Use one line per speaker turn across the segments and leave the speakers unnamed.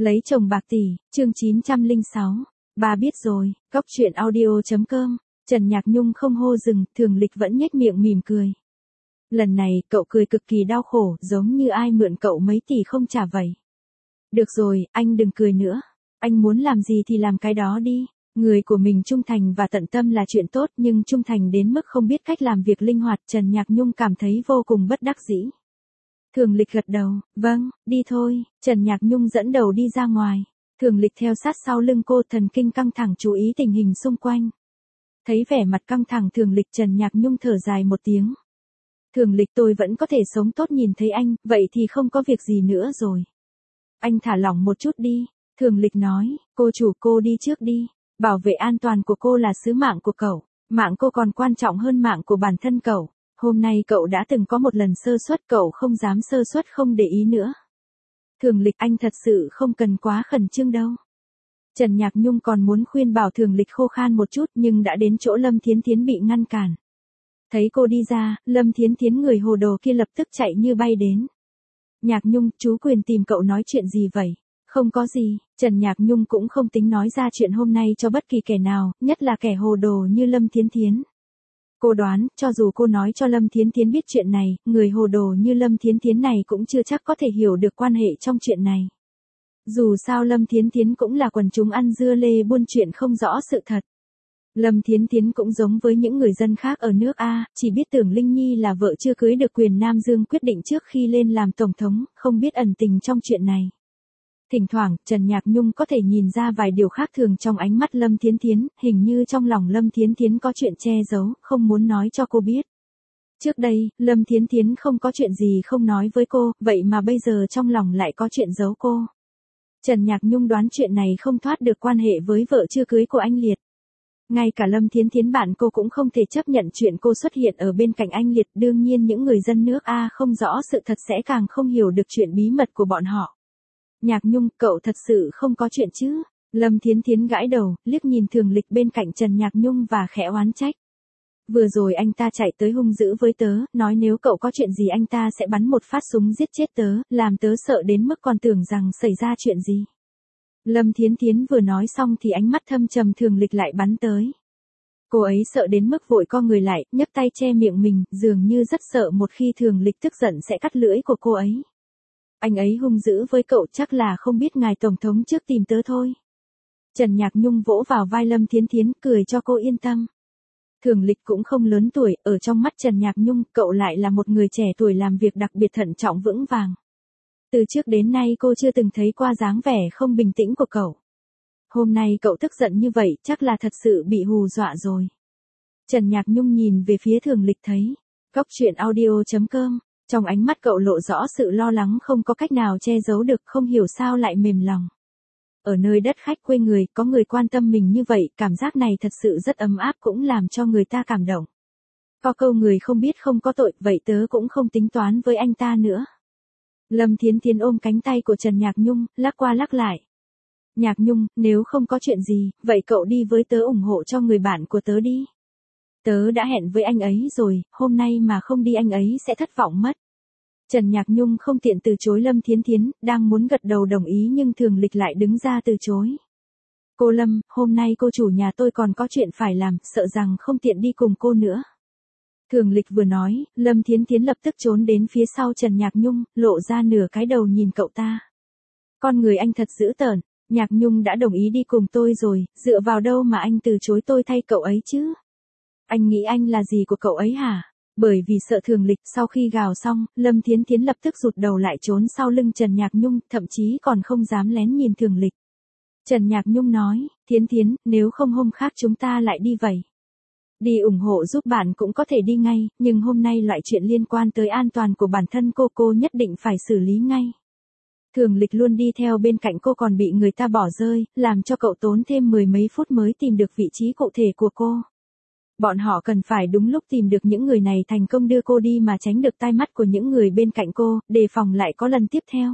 Lấy chồng bạc tỷ, chương 906. Bà biết rồi, Cóc truyện audio.com. Trần Nhạc Nhung không hô dừng, Thường Lịch vẫn nhếch miệng mỉm cười. Lần này, cậu cười cực kỳ đau khổ, giống như ai mượn cậu mấy tỷ không trả vậy. Được rồi, anh đừng cười nữa. Anh muốn làm gì thì làm cái đó đi. Người của mình trung thành và tận tâm là chuyện tốt, nhưng trung thành đến mức không biết cách làm việc linh hoạt, Trần Nhạc Nhung cảm thấy vô cùng bất đắc dĩ. Thường Lịch gật đầu, vâng, đi thôi. Trần Nhạc Nhung dẫn đầu đi ra ngoài. Thường Lịch theo sát sau lưng cô, thần kinh căng thẳng chú ý tình hình xung quanh. Thấy vẻ mặt căng thẳng Thường Lịch, Trần Nhạc Nhung thở dài một tiếng. Thường Lịch, tôi vẫn có thể sống tốt nhìn thấy anh, vậy thì không có việc gì nữa rồi. Anh thả lỏng một chút đi. Thường Lịch nói, cô chủ, cô đi trước đi. Bảo vệ an toàn của cô là sứ mạng của cậu. Mạng cô còn quan trọng hơn mạng của bản thân cậu. Hôm nay cậu đã từng có một lần sơ suất, cậu không dám sơ suất không để ý nữa. Thường Lịch, anh thật sự không cần quá khẩn trương đâu. Trần Nhạc Nhung còn muốn khuyên bảo Thường Lịch khô khan một chút, nhưng đã đến chỗ Lâm Thiến Thiến bị ngăn cản. Thấy cô đi ra, Lâm Thiến Thiến người hồ đồ kia lập tức chạy như bay đến. Nhạc Nhung, chú Quyền tìm cậu nói chuyện gì vậy? Không có gì, Trần Nhạc Nhung cũng không tính nói ra chuyện hôm nay cho bất kỳ kẻ nào, nhất là kẻ hồ đồ như Lâm Thiến Thiến. Cô đoán, cho dù cô nói cho Lâm Thiến Thiến biết chuyện này, người hồ đồ như Lâm Thiến Thiến này cũng chưa chắc có thể hiểu được quan hệ trong chuyện này. Dù sao Lâm Thiến Thiến cũng là quần chúng ăn dưa lê buôn chuyện không rõ sự thật. Lâm Thiến Thiến cũng giống với những người dân khác ở nước A, chỉ biết tưởng Linh Nhi là vợ chưa cưới được Quyền Nam Dương quyết định trước khi lên làm tổng thống, không biết ẩn tình trong chuyện này. Thỉnh thoảng, Trần Nhạc Nhung có thể nhìn ra vài điều khác thường trong ánh mắt Lâm Thiến Thiến, hình như trong lòng Lâm Thiến Thiến có chuyện che giấu, không muốn nói cho cô biết. Trước đây, Lâm Thiến Thiến không có chuyện gì không nói với cô, vậy mà bây giờ trong lòng lại có chuyện giấu cô. Trần Nhạc Nhung đoán chuyện này không thoát được quan hệ với vợ chưa cưới của anh Liệt. Ngay cả Lâm Thiến Thiến bạn cô cũng không thể chấp nhận chuyện cô xuất hiện ở bên cạnh anh Liệt, đương nhiên những người dân nước A không rõ sự thật sẽ càng không hiểu được chuyện bí mật của bọn họ. Nhạc Nhung, cậu thật sự không có chuyện chứ? Lâm Thiến Thiến gãi đầu, liếc nhìn Thường Lịch bên cạnh Trần Nhạc Nhung và khẽ oán trách. Vừa rồi anh ta chạy tới hung dữ với tớ, nói nếu cậu có chuyện gì anh ta sẽ bắn một phát súng giết chết tớ, làm tớ sợ đến mức còn tưởng rằng xảy ra chuyện gì. Lâm Thiến Thiến vừa nói xong thì ánh mắt thâm trầm Thường Lịch lại bắn tới. Cô ấy sợ đến mức vội co người lại, nhấc tay che miệng mình, dường như rất sợ một khi Thường Lịch tức giận sẽ cắt lưỡi của cô ấy. Anh ấy hung dữ với cậu chắc là không biết ngài tổng thống trước tìm tớ thôi. Trần Nhạc Nhung vỗ vào vai Lâm Thiến Thiến, cười cho cô yên tâm. Thường Lịch cũng không lớn tuổi, ở trong mắt Trần Nhạc Nhung, cậu lại là một người trẻ tuổi làm việc đặc biệt thận trọng vững vàng. Từ trước đến nay cô chưa từng thấy qua dáng vẻ không bình tĩnh của cậu. Hôm nay cậu tức giận như vậy, chắc là thật sự bị hù dọa rồi. Trần Nhạc Nhung nhìn về phía Thường Lịch thấy. Cóc truyện audio.com. Trong ánh mắt cậu lộ rõ sự lo lắng không có cách nào che giấu được, không hiểu sao lại mềm lòng. Ở nơi đất khách quê người, có người quan tâm mình như vậy, cảm giác này thật sự rất ấm áp, cũng làm cho người ta cảm động. Có câu người không biết không có tội, vậy tớ cũng không tính toán với anh ta nữa. Lâm Thiến Thiến ôm cánh tay của Trần Nhạc Nhung, lắc qua lắc lại. Nhạc Nhung, nếu không có chuyện gì, vậy cậu đi với tớ ủng hộ cho người bạn của tớ đi. Tớ đã hẹn với anh ấy rồi, hôm nay mà không đi anh ấy sẽ thất vọng mất. Trần Nhạc Nhung không tiện từ chối Lâm Thiến Thiến, đang muốn gật đầu đồng ý nhưng Thường Lịch lại đứng ra từ chối. Cô Lâm, hôm nay cô chủ nhà tôi còn có chuyện phải làm, sợ rằng không tiện đi cùng cô nữa. Thường Lịch vừa nói, Lâm Thiến Thiến lập tức trốn đến phía sau Trần Nhạc Nhung, lộ ra nửa cái đầu nhìn cậu ta. Con người anh thật dữ tợn, Nhạc Nhung đã đồng ý đi cùng tôi rồi, dựa vào đâu mà anh từ chối tôi thay cậu ấy chứ? Anh nghĩ anh là gì của cậu ấy hả? Bởi vì sợ Thường Lịch, sau khi gào xong, Lâm Thiến Thiến lập tức rụt đầu lại trốn sau lưng Trần Nhạc Nhung, thậm chí còn không dám lén nhìn Thường Lịch. Trần Nhạc Nhung nói, Thiến Thiến, nếu không hôm khác chúng ta lại đi vậy. Đi ủng hộ giúp bạn cũng có thể đi ngay, nhưng hôm nay loại chuyện liên quan tới an toàn của bản thân cô nhất định phải xử lý ngay. Thường Lịch luôn đi theo bên cạnh cô còn bị người ta bỏ rơi, làm cho cậu tốn thêm mười mấy phút mới tìm được vị trí cụ thể của cô. Bọn họ cần phải đúng lúc tìm được những người này thành công đưa cô đi mà tránh được tai mắt của những người bên cạnh cô, đề phòng lại có lần tiếp theo.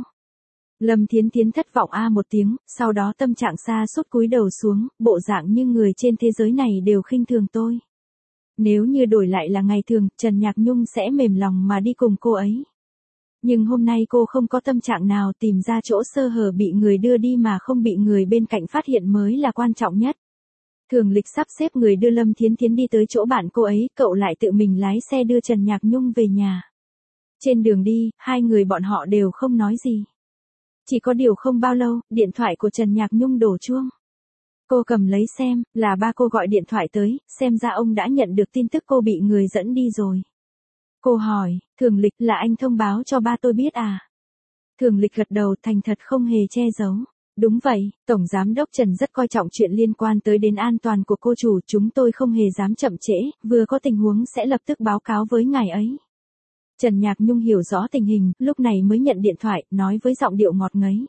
Lâm Thiến Thiến thất vọng một tiếng, sau đó tâm trạng sa sút cúi đầu xuống, bộ dạng như người trên thế giới này đều khinh thường tôi. Nếu như đổi lại là ngày thường, Trần Nhạc Nhung sẽ mềm lòng mà đi cùng cô ấy. Nhưng hôm nay cô không có tâm trạng nào, tìm ra chỗ sơ hở bị người đưa đi mà không bị người bên cạnh phát hiện mới là quan trọng nhất. Thường Lịch sắp xếp người đưa Lâm Thiến Thiến đi tới chỗ bạn cô ấy, cậu lại tự mình lái xe đưa Trần Nhạc Nhung về nhà. Trên đường đi, hai người bọn họ đều không nói gì. Chỉ có điều không bao lâu, điện thoại của Trần Nhạc Nhung đổ chuông. Cô cầm lấy xem, là ba cô gọi điện thoại tới, xem ra ông đã nhận được tin tức cô bị người dẫn đi rồi. Cô hỏi, Thường Lịch, là anh thông báo cho ba tôi biết à? Thường Lịch gật đầu, thành thật không hề che giấu. Đúng vậy, Tổng Giám đốc Trần rất coi trọng chuyện liên quan tới đến an toàn của cô chủ, chúng tôi không hề dám chậm trễ, vừa có tình huống sẽ lập tức báo cáo với ngài ấy. Trần Nhạc Nhung hiểu rõ tình hình, lúc này mới nhận điện thoại, nói với giọng điệu ngọt ngấy.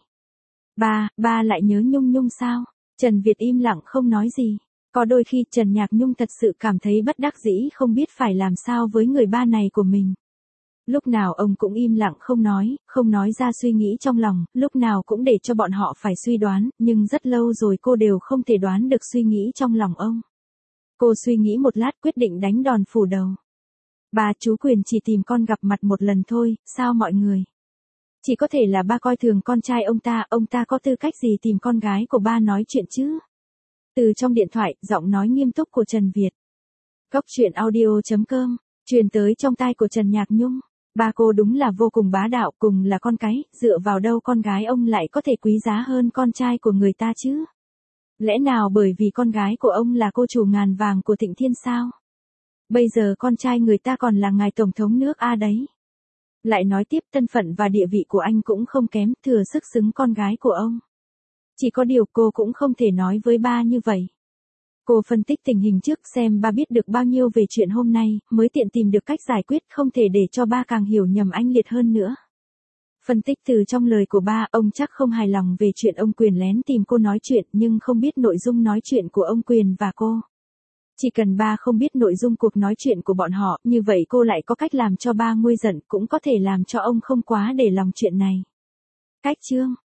Ba lại nhớ Nhung Nhung sao? Trần Việt im lặng không nói gì. Có đôi khi Trần Nhạc Nhung thật sự cảm thấy bất đắc dĩ không biết phải làm sao với người ba này của mình. Lúc nào ông cũng im lặng không nói ra suy nghĩ trong lòng, lúc nào cũng để cho bọn họ phải suy đoán, nhưng rất lâu rồi cô đều không thể đoán được suy nghĩ trong lòng ông. Cô suy nghĩ một lát quyết định đánh đòn phủ đầu. Ba, chú Quyền chỉ tìm con gặp mặt một lần thôi, sao mọi người? Chỉ có thể là ba coi thường con trai ông ta có tư cách gì tìm con gái của ba nói chuyện chứ? Từ trong điện thoại, giọng nói nghiêm túc của Trần Việt. Góc truyện audio.com, truyền tới trong tai của Trần Nhạc Nhung. Ba cô đúng là vô cùng bá đạo, cùng là con cái, dựa vào đâu con gái ông lại có thể quý giá hơn con trai của người ta chứ? Lẽ nào bởi vì con gái của ông là cô chủ ngàn vàng của Thịnh Thiên sao? Bây giờ con trai người ta còn là ngài tổng thống nước A đấy. Lại nói tiếp, thân phận và địa vị của anh cũng không kém, thừa sức xứng con gái của ông. Chỉ có điều cô cũng không thể nói với ba như vậy. Cô phân tích tình hình trước xem ba biết được bao nhiêu về chuyện hôm nay, mới tiện tìm được cách giải quyết, không thể để cho ba càng hiểu nhầm anh Liệt hơn nữa. Phân tích từ trong lời của ba, ông chắc không hài lòng về chuyện ông Quyền lén tìm cô nói chuyện, nhưng không biết nội dung nói chuyện của ông Quyền và cô. Chỉ cần ba không biết nội dung cuộc nói chuyện của bọn họ, như vậy cô lại có cách làm cho ba nguôi giận, cũng có thể làm cho ông không quá để lòng chuyện này. Cách chương